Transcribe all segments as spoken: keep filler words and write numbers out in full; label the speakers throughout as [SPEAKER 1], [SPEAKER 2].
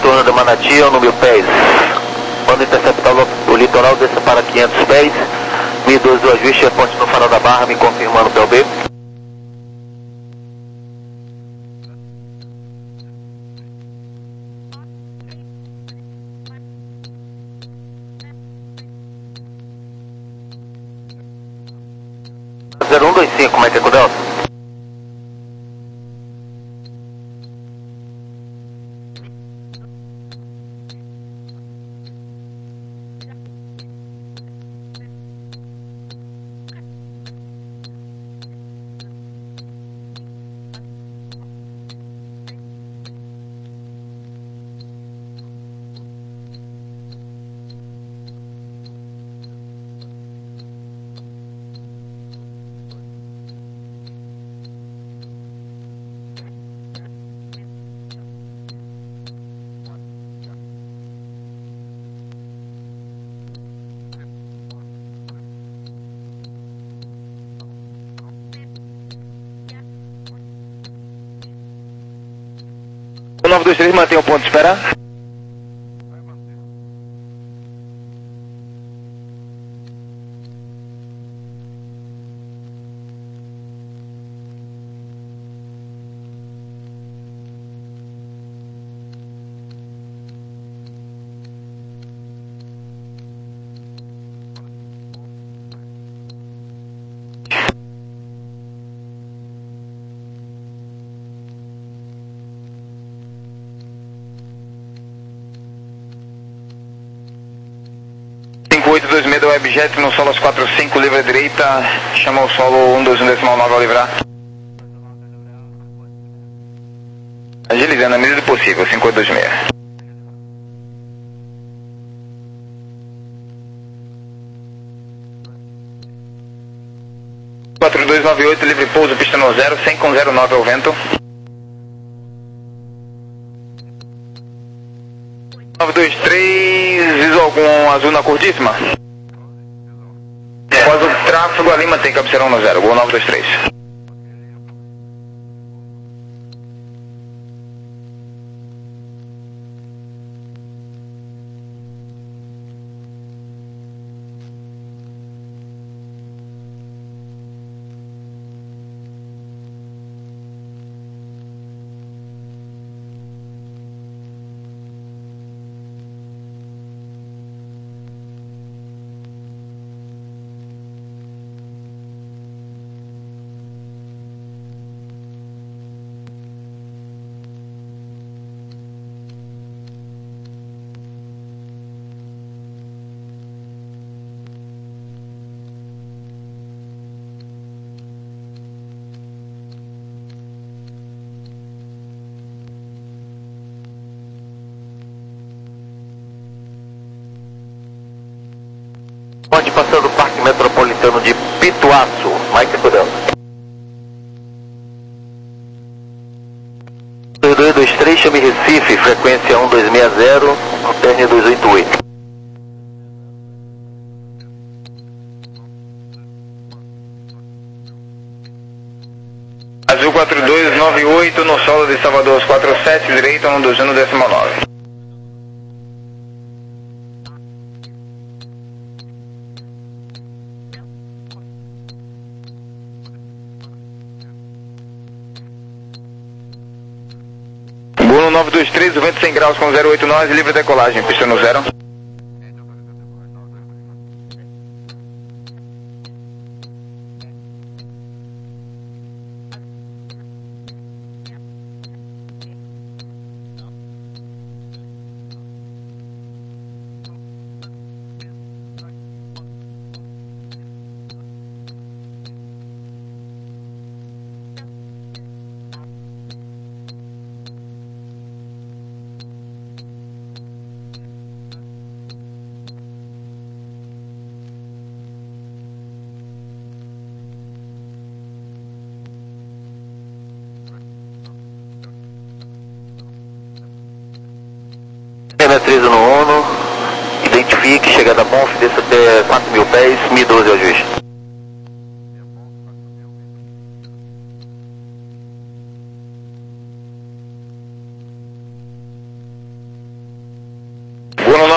[SPEAKER 1] noturno de Manati, ao número pés. Quando interceptar o, o litoral, desça para quinhentos pés. mil e doze do ajuste, é ponte no farol da Barra, me confirmando o P L B. zero um dois cinco, como é que é com o Delta? O nove dois três mantém o ponto de espera. cinco oito dois seis do Webjet no solo às quatro cinco, livre à direita, chama o solo um dois um decimal nove ao livrar. Agilizando na medida do possível, cinco oito dois seis. quatro dois nove oito, livre pouso, pista no zero, cem com zero nove ao vento. nove dois três, visual com azul na curtíssima. É. Após o tráfego ali mantém cabeceirão no zero, gol nove dois três. Pode passar do Parque Metropolitano de Pituaçu, Mike Cudel. dois dois três, chame Recife, frequência um dois seis zero, alterne dois oito oito. Azul quatro dois nove oito, no solo de Salvador, quatro sete, direita, um dois um decimal nove. Buno nove dois três, o vento cem graus com zero oito nove, livre decolagem, pista no zero. treze no ONU, identifique, chegada Bonf, desça até quatro mil pés, mil e doze ao juiz.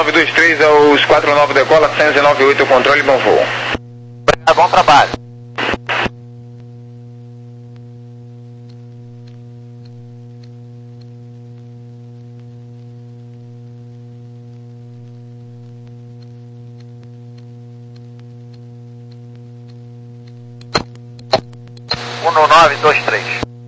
[SPEAKER 2] nove dois três aos quatro nove decola, seiscentos e noventa e oito, controle, bom voo.
[SPEAKER 1] Obrigado, bom trabalho. um nove dois três.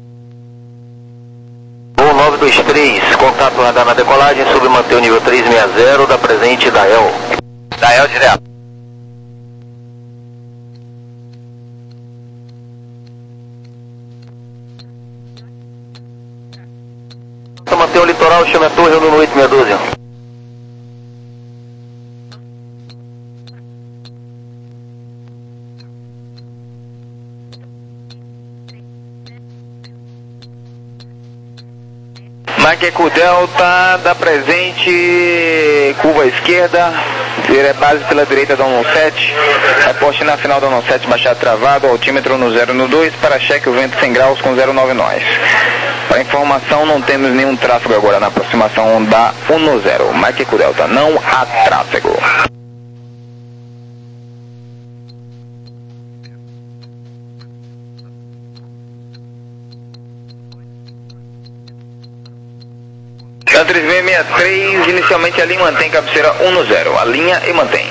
[SPEAKER 1] um nove dois três, contato radar na decolagem, submanter o nível trezentos e sessenta, da presente Dael. Dael direto. Manter o litoral, chame a torre no oito seis um dois.
[SPEAKER 2] Maqueco Delta, da presente, curva esquerda, vira base pela direita da um sete, reposte na final da um sete, baixar travado, altímetro no zero no dois, para cheque o vento cem graus com zero nove nós. Para informação, não temos nenhum tráfego agora na aproximação da um zero, Maqueco Delta, não há tráfego. três seis seis três, inicialmente a linha mantém cabeceira um zero, a linha e mantém.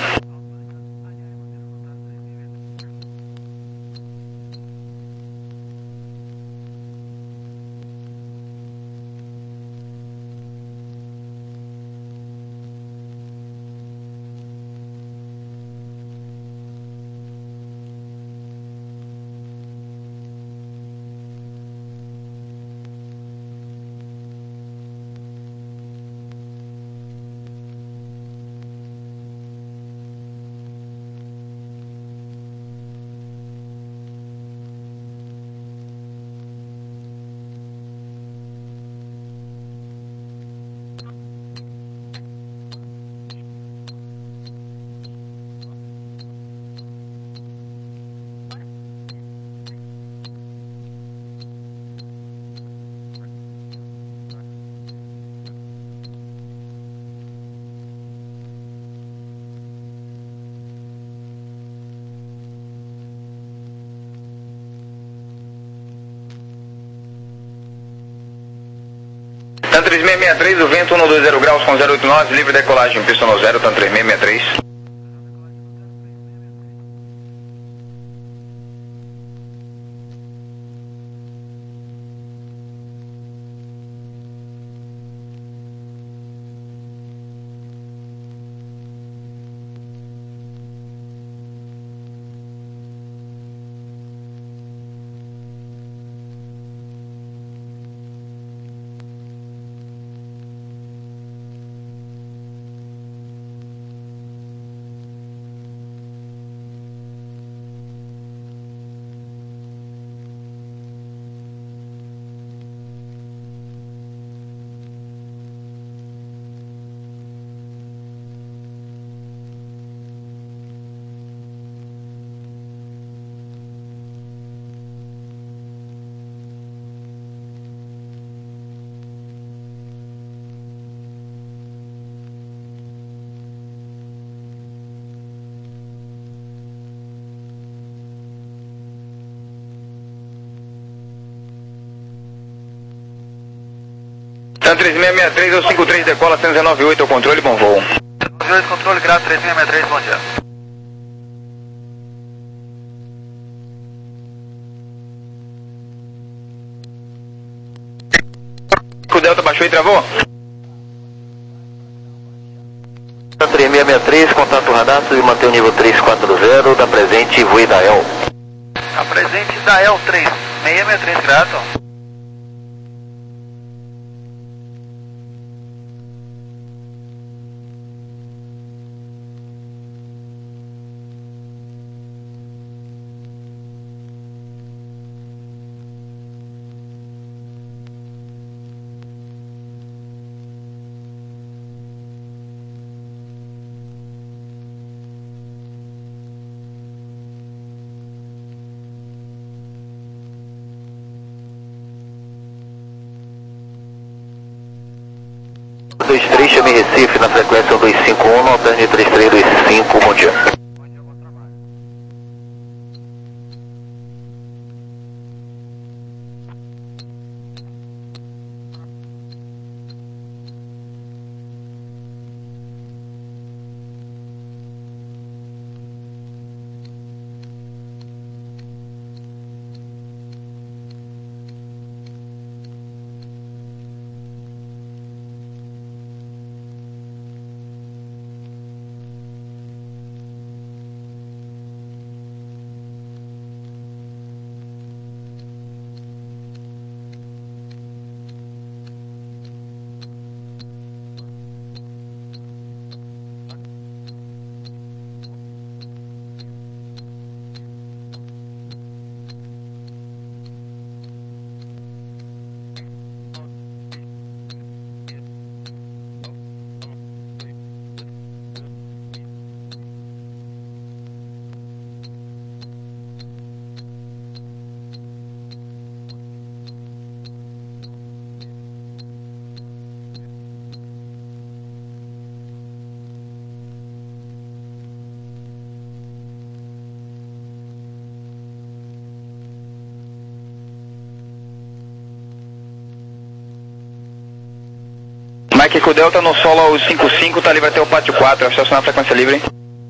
[SPEAKER 2] TAN três seis seis três, o vento um dois zero graus com zero oito nove, livre decolagem, pista no zero, TAN três seis seis três. TAN três seis seis três, ou cinco três decola, seiscentos e noventa e oito, ao controle, bom voo.
[SPEAKER 1] nove oito, controle, grau três seis seis três, bom dia.
[SPEAKER 2] O Delta baixou e travou?
[SPEAKER 1] TAN três seis seis três, contato radar, submanter o nível trezentos e quarenta, da presente Vui Dael. A presente Dael três seis seis três, grato. três três, chame Recife na frequência dois cinco um, no alterne três três dois cinco, bom dia.
[SPEAKER 2] Mike com o Delta no solo ao cinco cinco, tá livre até o pátio quatro, estacionar a frequência livre.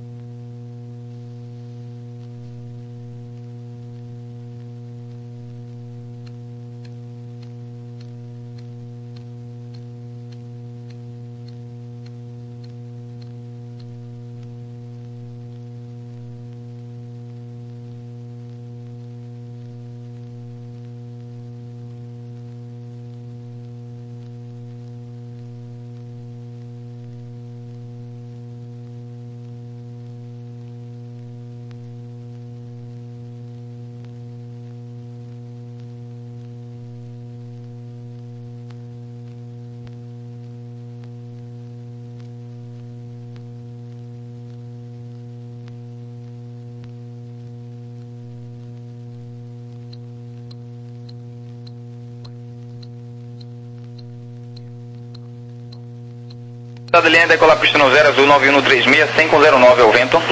[SPEAKER 2] Estado de linha, decolar pista no zero, azul nove um três seis, cem com zero nove ao vento.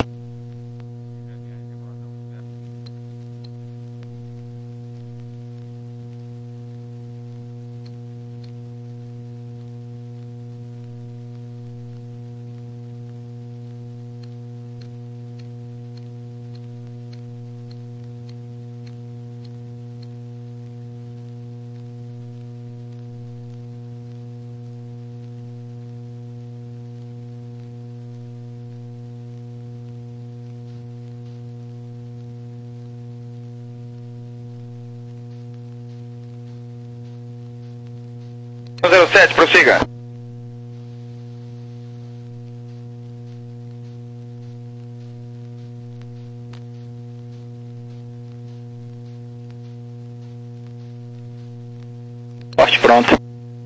[SPEAKER 2] zero sete, prossiga. Porte pronto.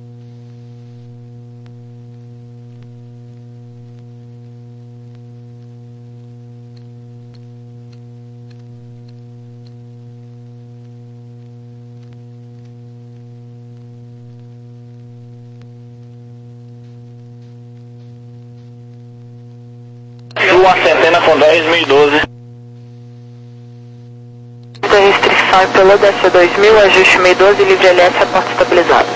[SPEAKER 2] Uma centena com dez mil e doze.
[SPEAKER 3] Da restrição e pela D C dois mil, ajuste mil e doze, livre L S, a porta estabilizada.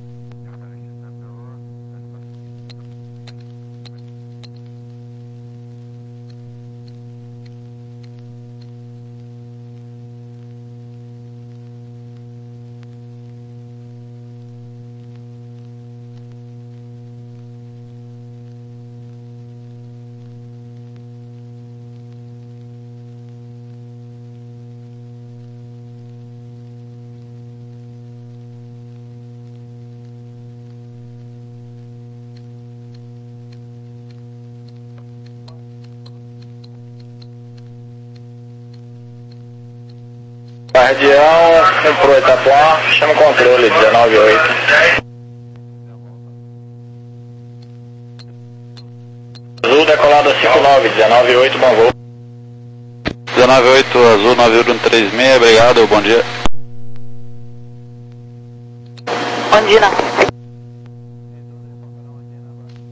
[SPEAKER 2] Guardião, pro Itapuã, chama o controle, dezenove oito. Azul, decolado cinco nove, dezenove oito, bom voo.
[SPEAKER 4] dezenove oito, Azul nove um três seis, obrigado, bom dia.
[SPEAKER 3] Bom dia.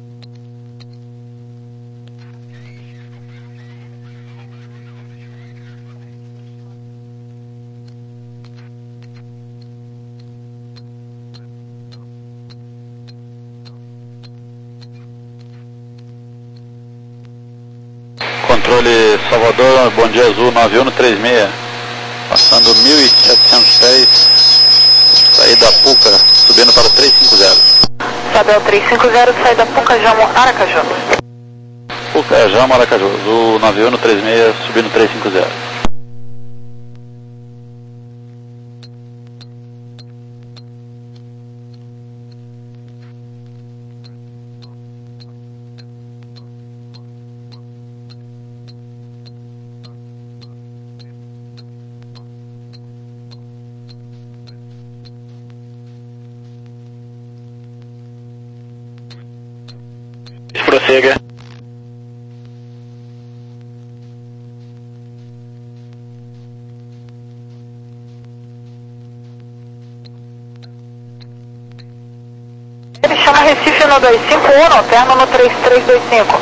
[SPEAKER 4] controle Salvador, bom dia azul, nove um no trinta e seis, passando mil e setecentos pés, saí da Puca, subindo para trezentos e cinquenta.
[SPEAKER 3] Sabel trezentos e cinquenta, sai da Puca, Jamo, Aracaju.
[SPEAKER 4] Puca, Jamo, Aracaju, azul nove um no trinta e seis, subindo trezentos e cinquenta.
[SPEAKER 2] Prossiga.
[SPEAKER 3] Ele chama Recife no dois cinco um, terno no três três dois cinco.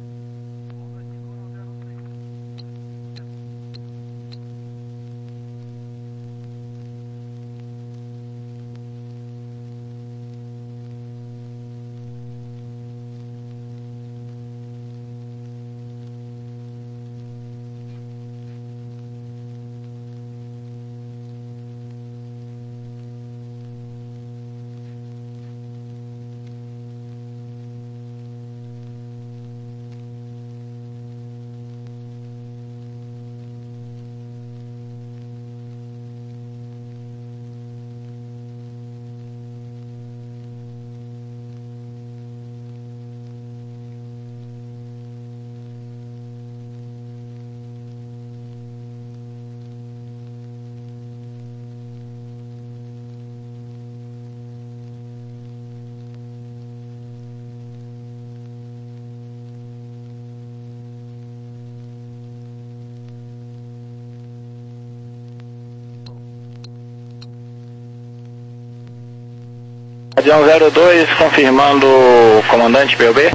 [SPEAKER 2] Radião zero dois, confirmando o comandante P O B.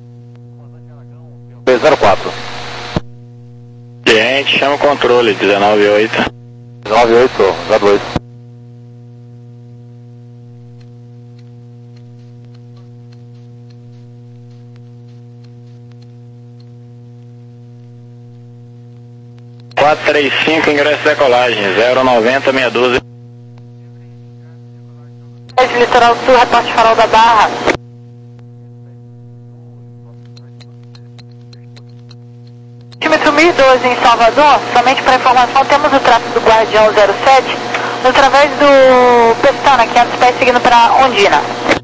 [SPEAKER 1] B zero quatro.
[SPEAKER 2] Cliente, chama o controle, dezenove oito.
[SPEAKER 1] dezenove oito, zero dois.
[SPEAKER 2] quatro três cinco, ingresso de decolagem, zero noventa, meia dúzia.
[SPEAKER 3] Litoral Sul, reporte Farol da Barra. Parquímetro mil e doze em Salvador, somente para informação, temos o tráfego do Guardião zero sete, através do Pestana, quinhentos pés seguindo para Ondina.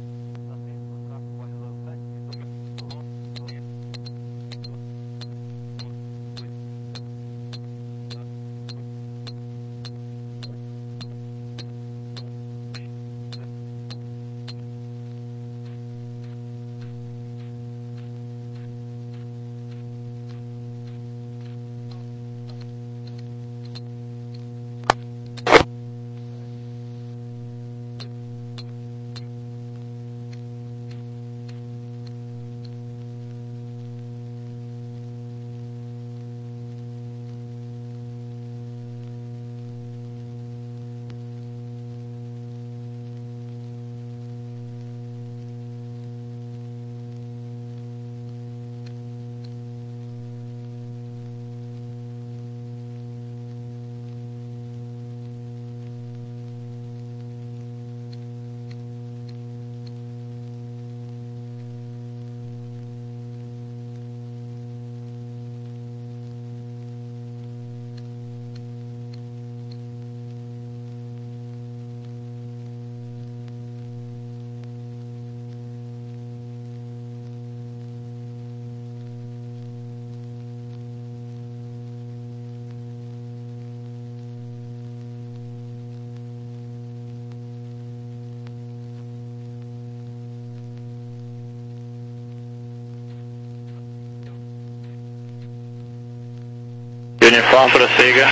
[SPEAKER 2] Uniforme, prossiga.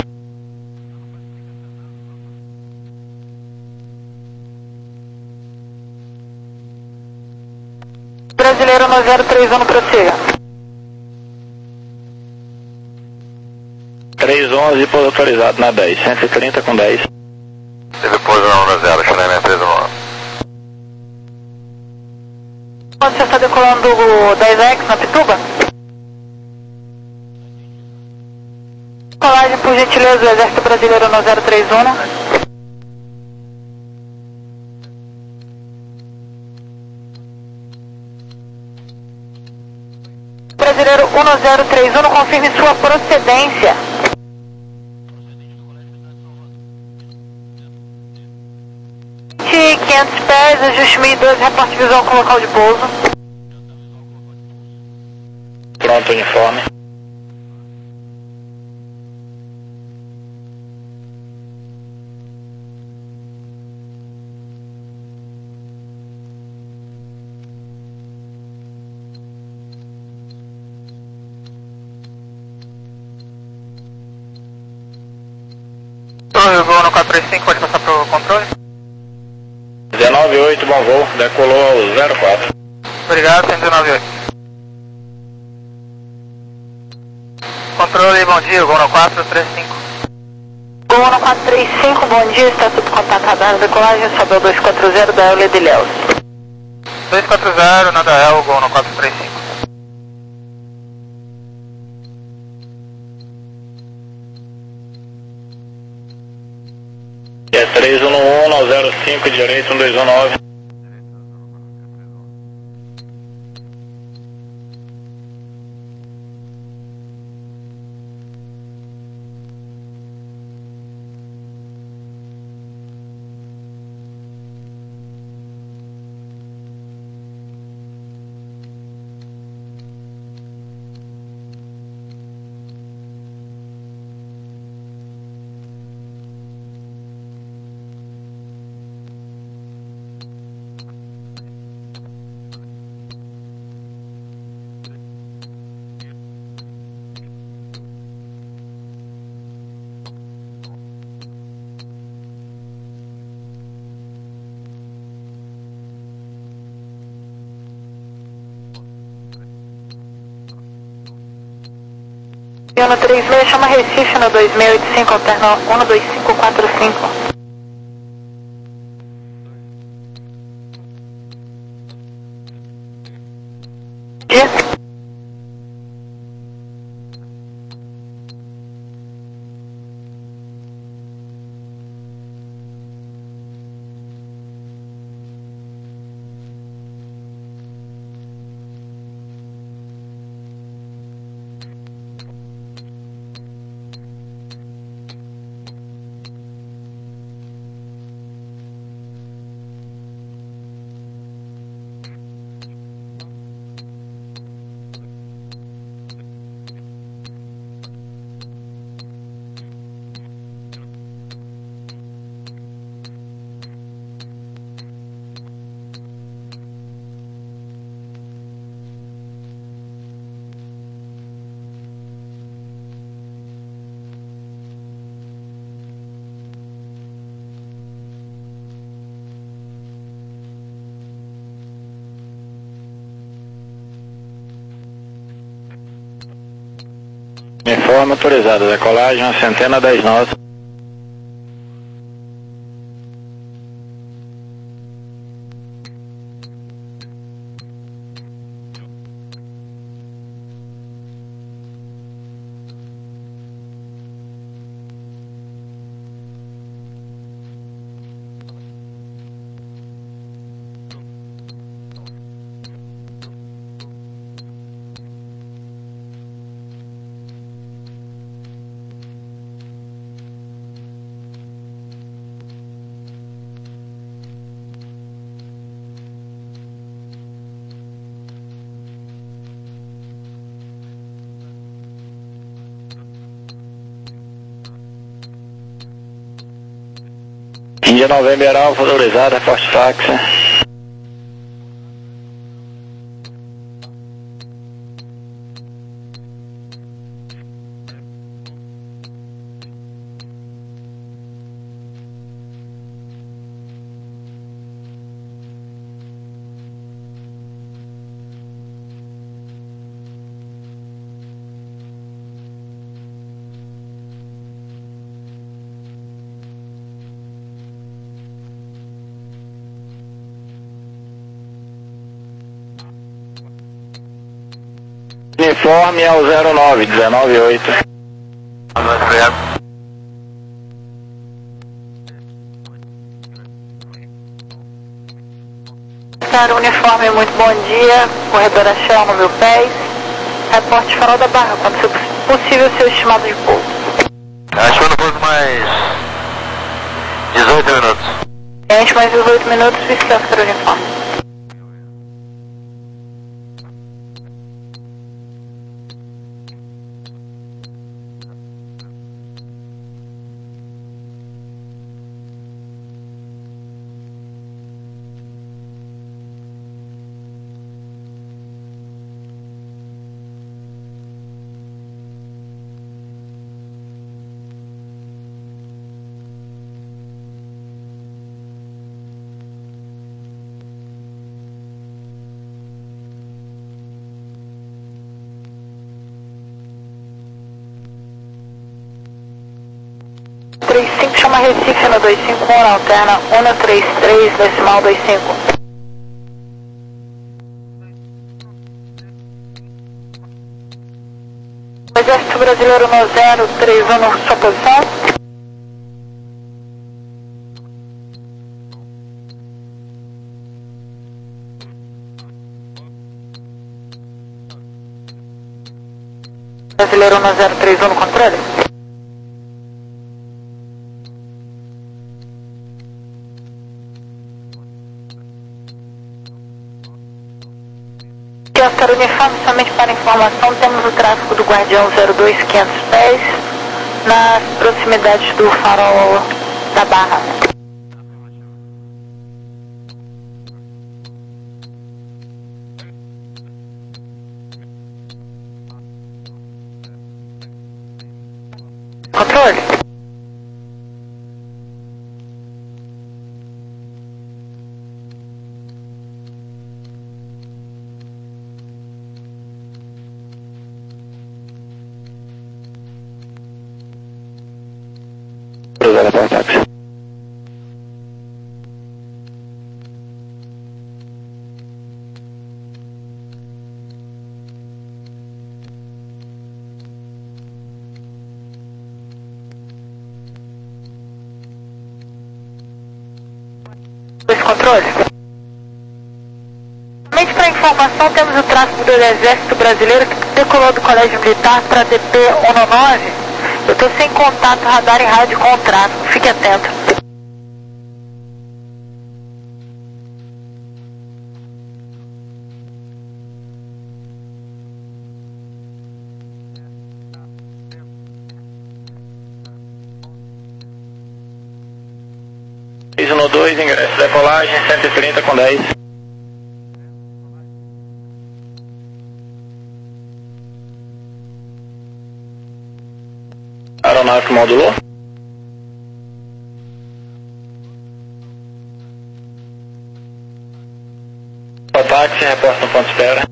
[SPEAKER 3] Brasileiro no zero três um, prossiga.
[SPEAKER 2] três onze, pouso autorizado na dez, cento e trinta com dez.
[SPEAKER 1] Teve pouso na onda zero, China M três um.
[SPEAKER 3] Quando você está decolando o dez X na Pituba? por gentileza, o Exército Brasileiro no zero três um. Brasileiro um zero três um, confirme sua procedência. quinhentos pés, ajuste mil e doze, reporte visual com local de pouso.
[SPEAKER 2] Pronto, uniforme. Torre, voo no quatro três cinco, pode passar para o controle? dezenove oito, bom voo, decolou ao zero quatro.
[SPEAKER 1] Obrigado, dezenove oito. Controle, bom dia, voo no quatro três cinco.
[SPEAKER 3] Voo no quatro três cinco, bom dia, está sob contato radar, decolagem, sobe ao dois quatro zero da Euler de Léus.
[SPEAKER 1] dois quatro zero, nada El, voo no quatro três cinco.
[SPEAKER 2] É três um um, ao zero cinco, direito, um dois um nove.
[SPEAKER 3] No três seis, chama Recife no dois seis oito cinco, alterno um dois cinco quatro cinco. Dia.
[SPEAKER 2] Uniforme autorizado, decolagem, uma centena, dez nós. Índia November Alfa, autorizada, forte fax. Uniforme ao zero nove, dezenove oito.
[SPEAKER 1] Obrigado.
[SPEAKER 3] Oscar, uniforme, muito bom dia. Corredora Shell, no meu pés. Reporte Farol da Barra, quando for possível, seu estimado de pouso.
[SPEAKER 1] Acho que eu não pouso mais dezoito minutos.
[SPEAKER 3] Gente, mais dezoito minutos, Whisky Oscar, uniforme. trinta e cinco, chama Recife no dois cinco um, na alterna um três três, decimal dois cinco. Exército Brasileiro no zero três um, na sua posição. Brasileiro no zero três um, no controle. Oscar, uniforme, somente para informação, temos o tráfego do Guardião zero dois, quinhentos pés, nas proximidades do farol da Barra. Controle.
[SPEAKER 2] Cruzada para o táxi.
[SPEAKER 3] Dois controle. Somente para informação, temos o tráfego do Exército Brasileiro que decolou do Colégio Militar para D P um nove. Eu estou sem contato, radar e rádio com o tráfego. Fique atento.
[SPEAKER 2] seis um dois, ingresso, decolagem cento e trinta com dez. Aeronave modulou. O táxi, reporta no ponto de espera.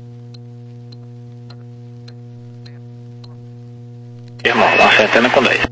[SPEAKER 2] Irmão, dá uma centena com dez.